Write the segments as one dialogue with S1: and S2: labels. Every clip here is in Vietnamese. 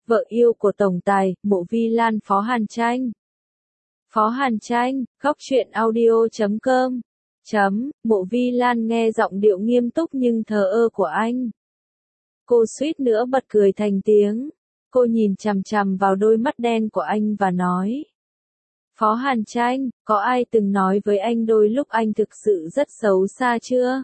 S1: vợ yêu của tổng tài, Mộ Vi Lan Phó Hàn Tranh. Phó Hàn Tranh, góc truyện audio.com. Mộ Vi Lan nghe giọng điệu nghiêm túc nhưng thờ ơ của anh. Cô suýt nữa bật cười thành tiếng. Cô nhìn chằm chằm vào đôi mắt đen của anh và nói. Phó Hàn Tranh, có ai từng nói với anh đôi lúc anh thực sự rất xấu xa chưa?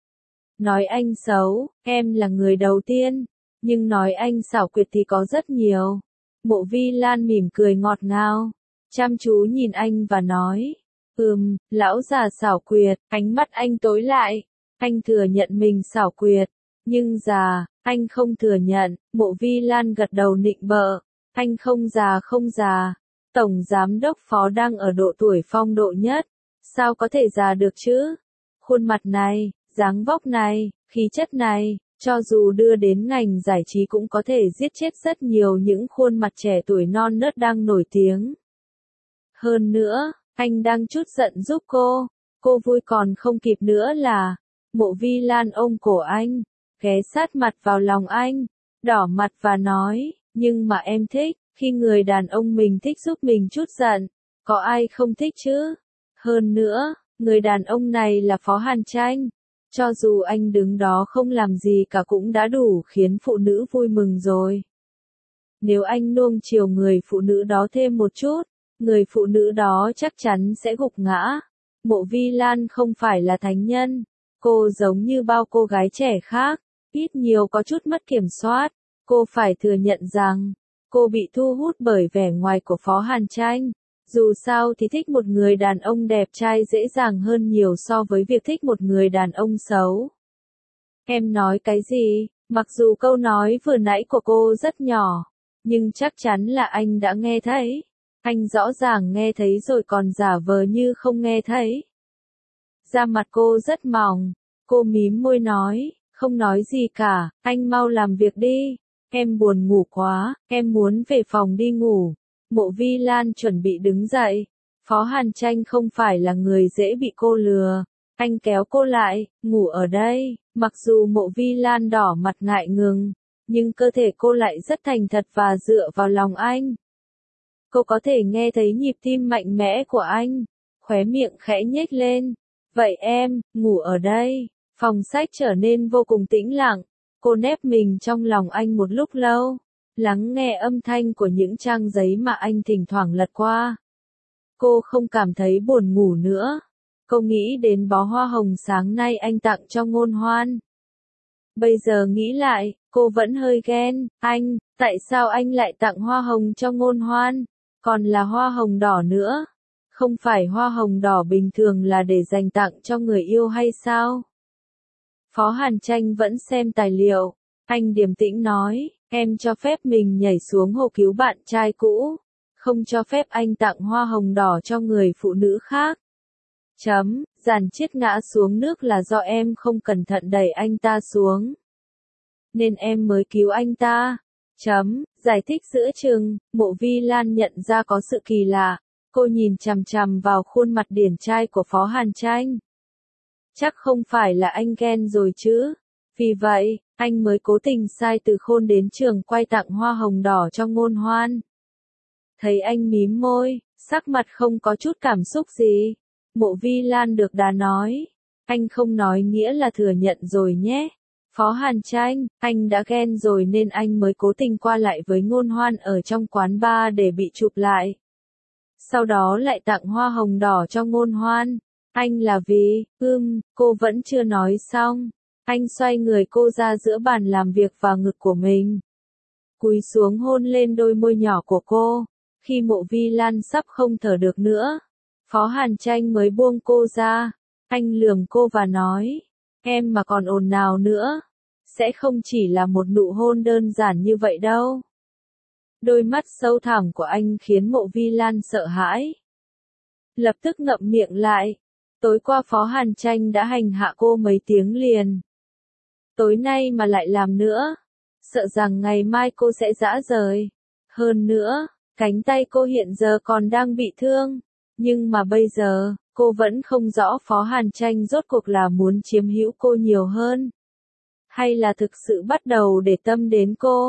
S1: Nói anh xấu, em là người đầu tiên. Nhưng nói anh xảo quyệt thì có rất nhiều. Mộ Vi Lan mỉm cười ngọt ngào. Chăm chú nhìn anh và nói. Lão già xảo quyệt, ánh mắt anh tối lại. Anh thừa nhận mình xảo quyệt. Nhưng già, anh không thừa nhận. Mộ Vi Lan gật đầu nịnh bợ. Anh không già. Tổng giám đốc Phó đang ở độ tuổi phong độ nhất. Sao có thể già được chứ? Khuôn mặt này, dáng vóc này, khí chất này, cho dù đưa đến ngành giải trí cũng có thể giết chết rất nhiều những khuôn mặt trẻ tuổi non nớt đang nổi tiếng. Hơn nữa, anh đang chút giận giúp cô vui còn không kịp nữa là. Mộ Vi Lan ôm cổ anh, ghé sát mặt vào lòng anh, đỏ mặt và nói, nhưng mà em thích, khi người đàn ông mình thích giúp mình chút giận, có ai không thích chứ? Hơn nữa, người đàn ông này là Phó Hàn Tranh. Cho dù anh đứng đó không làm gì cả cũng đã đủ khiến phụ nữ vui mừng rồi. Nếu anh nuông chiều người phụ nữ đó thêm một chút, người phụ nữ đó chắc chắn sẽ gục ngã. Mộ Vi Lan không phải là thánh nhân. Cô giống như bao cô gái trẻ khác, ít nhiều có chút mất kiểm soát. Cô phải thừa nhận rằng, cô bị thu hút bởi vẻ ngoài của Phó Hàn Tranh. Dù sao thì thích một người đàn ông đẹp trai dễ dàng hơn nhiều so với việc thích một người đàn ông xấu. Em nói cái gì? Mặc dù câu nói vừa nãy của cô rất nhỏ, nhưng chắc chắn là anh đã nghe thấy. Anh rõ ràng nghe thấy rồi còn giả vờ như không nghe thấy. Da mặt cô rất mỏng, cô mím môi nói, không nói gì cả, anh mau làm việc đi. Em buồn ngủ quá, em muốn về phòng đi ngủ. Mộ Vi Lan chuẩn bị đứng dậy. Phó Hàn Tranh không phải là người dễ bị cô lừa. Anh kéo cô lại, ngủ ở đây. Mặc dù Mộ Vi Lan đỏ mặt ngại ngùng, nhưng cơ thể cô lại rất thành thật và dựa vào lòng anh. Cô có thể nghe thấy nhịp tim mạnh mẽ của anh. Khóe miệng khẽ nhếch lên. Vậy em, ngủ ở đây. Phòng sách trở nên vô cùng tĩnh lặng. Cô nép mình trong lòng anh một lúc lâu, lắng nghe âm thanh của những trang giấy mà anh thỉnh thoảng lật qua. Cô không cảm thấy buồn ngủ nữa. Cô nghĩ đến bó hoa hồng sáng nay anh tặng cho Ngôn Hoan. Bây giờ nghĩ lại, cô vẫn hơi ghen. Anh, tại sao anh lại tặng hoa hồng cho Ngôn Hoan? Còn là hoa hồng đỏ nữa. Không phải hoa hồng đỏ bình thường là để dành tặng cho người yêu hay sao? Phó Hàn Tranh vẫn xem tài liệu. Anh điềm tĩnh nói, em cho phép mình nhảy xuống hồ cứu bạn trai cũ. Không cho phép anh tặng hoa hồng đỏ cho người phụ nữ khác. Giàn Chiết ngã xuống nước là do em không cẩn thận đẩy anh ta xuống. Nên em mới cứu anh ta. Giải thích giữa chừng, Mộ Vi Lan nhận ra có sự kỳ lạ. Cô nhìn chằm chằm vào khuôn mặt điển trai của Phó Hàn Tranh. Chắc không phải là anh ghen rồi chứ. Vì vậy, anh mới cố tình sai Từ Khôn đến trường quay tặng hoa hồng đỏ cho Ngôn Hoan. Thấy anh mím môi, sắc mặt không có chút cảm xúc gì. Mộ Vi Lan được đà nói. Anh không nói nghĩa là thừa nhận rồi nhé. Phó Hàn Tranh, anh đã ghen rồi nên anh mới cố tình qua lại với Ngôn Hoan ở trong quán bar để bị chụp lại. Sau đó lại tặng hoa hồng đỏ cho Ngôn Hoan. Anh là vì, cô vẫn chưa nói xong. Anh xoay người cô ra giữa bàn làm việc và ngực của mình. Cúi xuống hôn lên đôi môi nhỏ của cô. Khi Mộ Vi Lan sắp không thở được nữa, Phó Hàn Tranh mới buông cô ra. Anh lườm cô và nói, em mà còn ồn nào nữa, sẽ không chỉ là một nụ hôn đơn giản như vậy đâu. Đôi mắt sâu thẳm của anh khiến Mộ Vi Lan sợ hãi. Lập tức ngậm miệng lại. Tối qua Phó Hàn Tranh đã hành hạ cô mấy tiếng liền. Tối nay mà lại làm nữa, sợ rằng ngày mai cô sẽ rã rời. Hơn nữa, cánh tay cô hiện giờ còn đang bị thương. Nhưng mà bây giờ, cô vẫn không rõ Phó Hàn Tranh rốt cuộc là muốn chiếm hữu cô nhiều hơn. Hay là thực sự bắt đầu để tâm đến cô.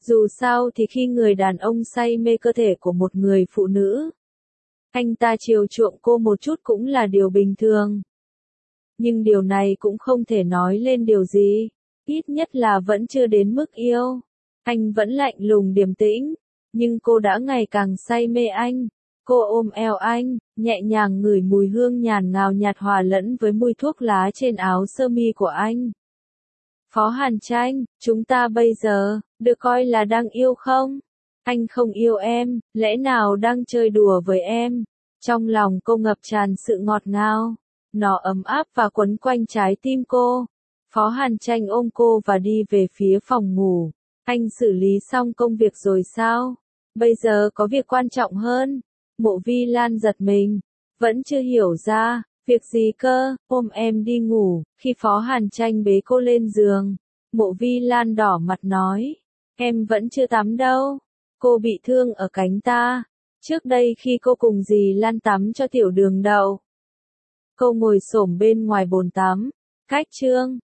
S1: Dù sao thì khi người đàn ông say mê cơ thể của một người phụ nữ, anh ta chiều chuộng cô một chút cũng là điều bình thường. Nhưng điều này cũng không thể nói lên điều gì, ít nhất là vẫn chưa đến mức yêu. Anh vẫn lạnh lùng điềm tĩnh, nhưng cô đã ngày càng say mê anh. Cô ôm eo anh, nhẹ nhàng ngửi mùi hương nhàn ngào nhạt hòa lẫn với mùi thuốc lá trên áo sơ mi của anh. Phó Hàn Tranh, chúng ta bây giờ, được coi là đang yêu không? Anh không yêu em, lẽ nào đang chơi đùa với em? Trong lòng cô ngập tràn sự ngọt ngào, nó ấm áp và quấn quanh trái tim cô. Phó Hàn Tranh ôm cô và đi về phía phòng ngủ. Anh xử lý xong công việc rồi sao? Bây giờ có việc quan trọng hơn. Mộ Vi Lan giật mình, vẫn chưa hiểu ra, việc gì cơ, ôm em đi ngủ. Khi Phó Hàn Tranh bế cô lên giường, Mộ Vi Lan đỏ mặt nói, em vẫn chưa tắm đâu. Cô bị thương ở cánh ta. Trước đây khi cô cùng dì Lan tắm cho tiểu đường đậu, cô ngồi xổm bên ngoài bồn tắm, cách chương